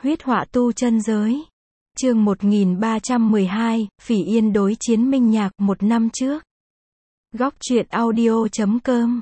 Huyết họa tu chân giới. Chương 1312, Phỉ Yên đối chiến Minh Nhạc một năm trước. Góc truyện audio.com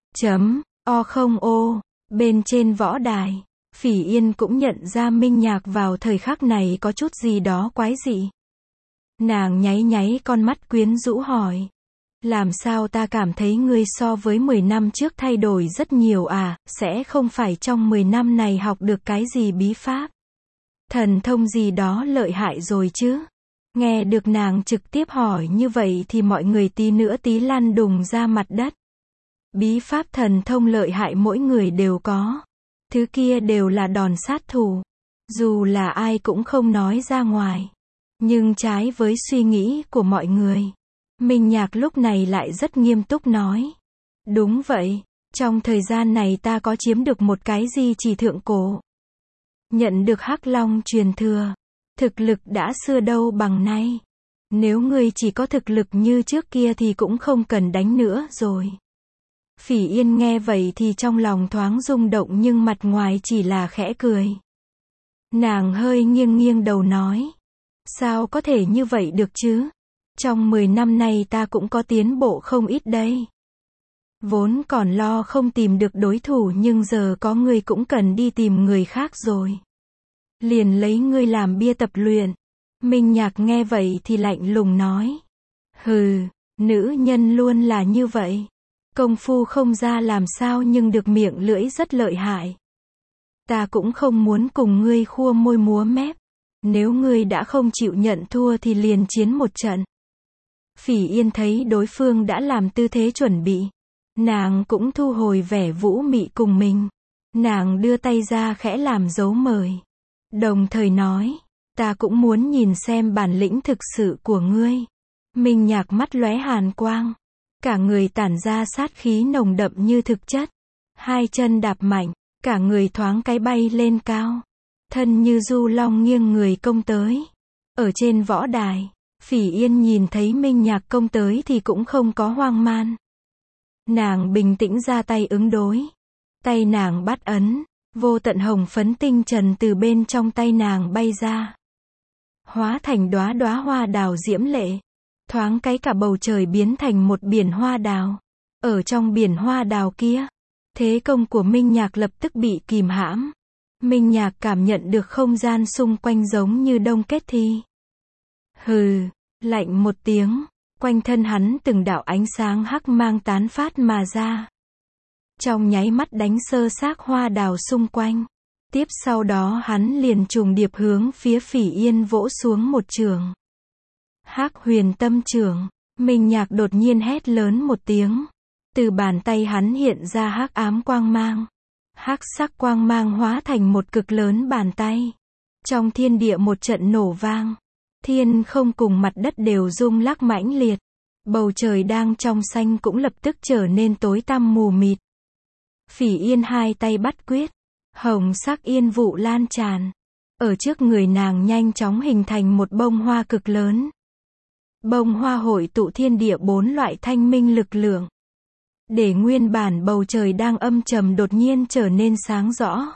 O bên trên võ đài, Phỉ Yên cũng nhận ra Minh Nhạc vào thời khắc này có chút gì đó quái dị. Nàng nháy nháy con mắt quyến rũ hỏi. Làm sao ta cảm thấy ngươi so với 10 năm trước thay đổi rất nhiều à, sẽ không phải trong 10 năm này học được cái gì bí pháp, thần thông gì đó lợi hại rồi chứ? Nghe được nàng trực tiếp hỏi như vậy thì mọi người tí nữa tí lăn đùng ra mặt đất. Bí pháp thần thông lợi hại mỗi người đều có. Thứ kia đều là đòn sát thủ. Dù là ai cũng không nói ra ngoài. Nhưng trái với suy nghĩ của mọi người, Minh Nhạc lúc này lại rất nghiêm túc nói. Đúng vậy, trong thời gian này ta có chiếm được một cái gì chỉ thượng cổ. Nhận được Hắc Long truyền thừa. Thực lực đã xưa đâu bằng nay. Nếu ngươi chỉ có thực lực như trước kia thì cũng không cần đánh nữa rồi. Phỉ Yên nghe vậy thì trong lòng thoáng rung động nhưng mặt ngoài chỉ là khẽ cười. Nàng hơi nghiêng nghiêng đầu nói. Sao có thể như vậy được chứ? Trong 10 năm nay ta cũng có tiến bộ không ít đây. Vốn còn lo không tìm được đối thủ nhưng giờ có ngươi cũng cần đi tìm người khác rồi. Liền lấy ngươi làm bia tập luyện. Minh Nhạc nghe vậy thì lạnh lùng nói. Hừ, nữ nhân luôn là như vậy. Công phu không ra làm sao nhưng được miệng lưỡi rất lợi hại. Ta cũng không muốn cùng ngươi khua môi múa mép. Nếu ngươi đã không chịu nhận thua thì liền chiến một trận. Phỉ Yên thấy đối phương đã làm tư thế chuẩn bị. Nàng cũng thu hồi vẻ vũ mị cùng mình. Nàng đưa tay ra khẽ làm dấu mời. Đồng thời nói, ta cũng muốn nhìn xem bản lĩnh thực sự của ngươi. Minh Nhạc mắt lóe hàn quang. Cả người tản ra sát khí nồng đậm như thực chất. Hai chân đạp mạnh, cả người thoáng cái bay lên cao. Thân như du long nghiêng người công tới. Ở trên võ đài, Phỉ Yên nhìn thấy Minh Nhạc công tới thì cũng không có hoang man. Nàng bình tĩnh ra tay ứng đối. Tay nàng bắt ấn. Vô tận hồng phấn tinh trần từ bên trong tay nàng bay ra. Hóa thành đóa đóa hoa đào diễm lệ. Thoáng cái cả bầu trời biến thành một biển hoa đào. Ở trong biển hoa đào kia, thế công của Minh Nhạc lập tức bị kìm hãm. Minh Nhạc cảm nhận được không gian xung quanh giống như đông kết thi. Hừ, lạnh một tiếng, quanh thân hắn từng đạo ánh sáng hắc mang tán phát mà ra. Trong nháy mắt đánh sơ xác hoa đào xung quanh. Tiếp sau đó hắn liền trùng điệp hướng phía Phỉ Yên vỗ xuống một chưởng. Hắc Huyền Tâm Chưởng. Minh Nhạc đột nhiên hét lớn một tiếng. Từ bàn tay hắn hiện ra hắc ám quang mang. Hắc sắc quang mang hóa thành một cực lớn bàn tay. Trong thiên địa một trận nổ vang. Thiên không cùng mặt đất đều rung lắc mãnh liệt. Bầu trời đang trong xanh cũng lập tức trở nên tối tăm mù mịt. Phỉ Yên hai tay bắt quyết. Hồng sắc yên vụ lan tràn. Ở trước người nàng nhanh chóng hình thành một bông hoa cực lớn. Bông hoa hội tụ thiên địa 4 loại thanh minh lực lượng. Để nguyên bản bầu trời đang âm trầm đột nhiên trở nên sáng rõ.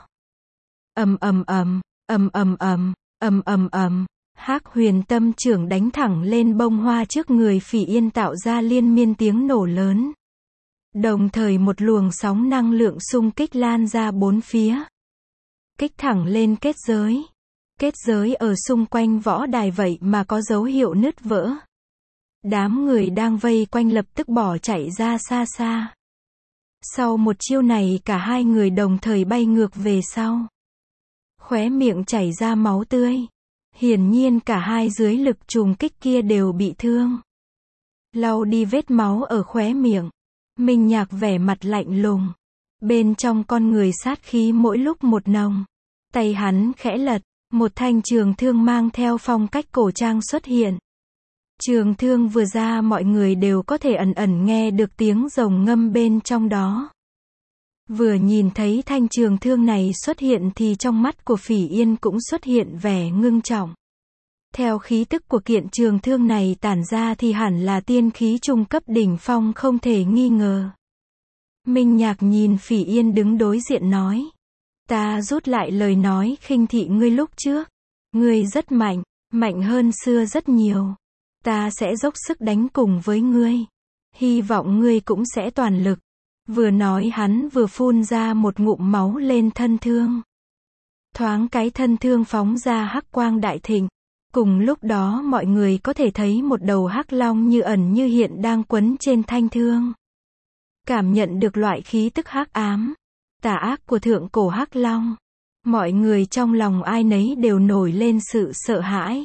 Ầm ầm ầm, ầm ầm ầm, ầm ầm ầm. Hắc Huyền Tâm Chưởng đánh thẳng lên bông hoa trước người Phỉ Yên tạo ra liên miên tiếng nổ lớn. Đồng thời một luồng sóng năng lượng xung kích lan ra bốn phía. Kích thẳng lên kết giới. Kết giới ở xung quanh võ đài vậy mà có dấu hiệu nứt vỡ. Đám người đang vây quanh lập tức bỏ chạy ra xa xa. Sau một chiêu này cả hai người đồng thời bay ngược về sau. Khóe miệng chảy ra máu tươi. Hiển nhiên cả hai dưới lực trùng kích kia đều bị thương. Lau đi vết máu ở khóe miệng. Minh Nhạc vẻ mặt lạnh lùng. Bên trong con người sát khí mỗi lúc một nồng. Tay hắn khẽ lật. Một thanh trường thương mang theo phong cách cổ trang xuất hiện. Trường thương vừa ra mọi người đều có thể ẩn ẩn nghe được tiếng rồng ngâm bên trong đó. Vừa nhìn thấy thanh trường thương này xuất hiện thì trong mắt của Phỉ Yên cũng xuất hiện vẻ ngưng trọng. Theo khí tức của kiện trường thương này tản ra thì hẳn là tiên khí trung cấp đỉnh phong không thể nghi ngờ. Minh Nhạc nhìn Phỉ Yên đứng đối diện nói. Ta rút lại lời nói khinh thị ngươi lúc trước. Ngươi rất mạnh, mạnh hơn xưa rất nhiều. Ta sẽ dốc sức đánh cùng với ngươi. Hy vọng ngươi cũng sẽ toàn lực. Vừa nói hắn vừa phun ra một ngụm máu lên thân thương. Thoáng cái thân thương phóng ra hắc quang đại thịnh. Cùng lúc đó mọi người có thể thấy một đầu hắc long như ẩn như hiện đang quấn trên thanh thương. Cảm nhận được loại khí tức hắc ám, tà ác của thượng cổ hắc long. Mọi người trong lòng ai nấy đều nổi lên sự sợ hãi.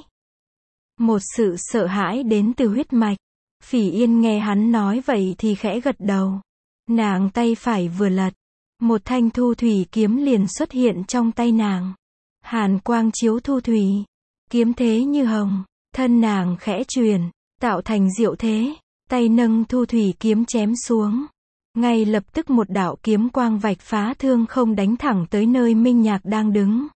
Một sự sợ hãi đến từ huyết mạch. Phỉ Yên nghe hắn nói vậy thì khẽ gật đầu. Nàng tay phải vừa lật, một thanh thu thủy kiếm liền xuất hiện trong tay nàng. Hàn quang chiếu thu thủy, kiếm thế như hồng, thân nàng khẽ chuyển, tạo thành diệu thế, tay nâng thu thủy kiếm chém xuống. Ngay lập tức một đạo kiếm quang vạch phá thương không đánh thẳng tới nơi Minh Nhạc đang đứng.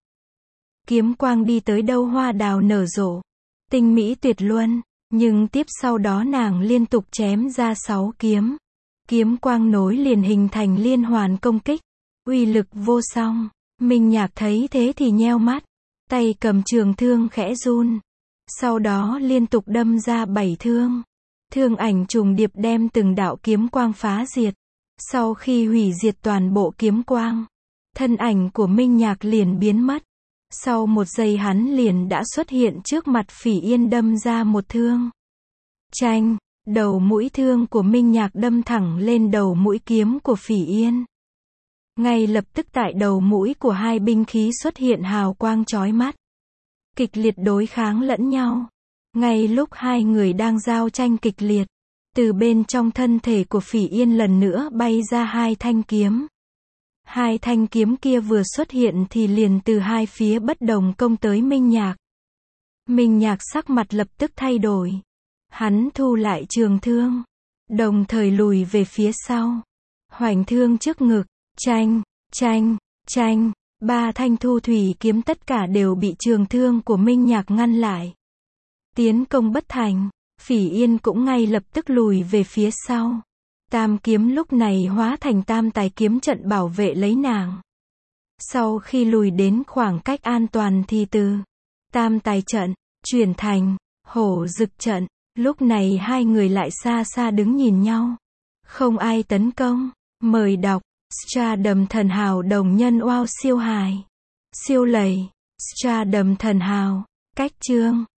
Kiếm quang đi tới đâu hoa đào nở rộ, tinh mỹ tuyệt luân, nhưng tiếp sau đó nàng liên tục chém ra 6 kiếm. Kiếm quang nối liền hình thành liên hoàn công kích, uy lực vô song. Minh Nhạc thấy thế thì nheo mắt, tay cầm trường thương khẽ run. Sau đó liên tục đâm ra 7 thương. Thương ảnh trùng điệp đem từng đạo kiếm quang phá diệt. Sau khi hủy diệt toàn bộ kiếm quang, thân ảnh của Minh Nhạc liền biến mất. Sau một giây hắn liền đã xuất hiện trước mặt Phỉ Yên đâm ra một thương. Chanh, đầu mũi thương của Minh Nhạc đâm thẳng lên đầu mũi kiếm của Phỉ Yên. Ngay lập tức tại đầu mũi của hai binh khí xuất hiện hào quang chói mắt. Kịch liệt đối kháng lẫn nhau. Ngay lúc hai người đang giao tranh kịch liệt, từ bên trong thân thể của Phỉ Yên lần nữa bay ra hai thanh kiếm. Hai thanh kiếm kia vừa xuất hiện thì liền từ hai phía bất đồng công tới Minh Nhạc. Minh Nhạc sắc mặt lập tức thay đổi. Hắn thu lại trường thương, đồng thời lùi về phía sau. Hoành thương trước ngực, chanh, chanh, chanh, 3 thanh thu thủy kiếm tất cả đều bị trường thương của Minh Nhạc ngăn lại. Tiến công bất thành, Phỉ Yên cũng ngay lập tức lùi về phía sau. Tam kiếm lúc này hóa thành tam tài kiếm trận bảo vệ lấy nàng. Sau khi lùi đến khoảng cách an toàn thì từ tam tài trận chuyển thành hổ rực trận. Lúc này hai người lại xa xa đứng nhìn nhau. Không ai tấn công. Mời đọc Stardom thần hào đồng nhân wow siêu hài. Siêu lầy. Stardom thần hào. Cách chương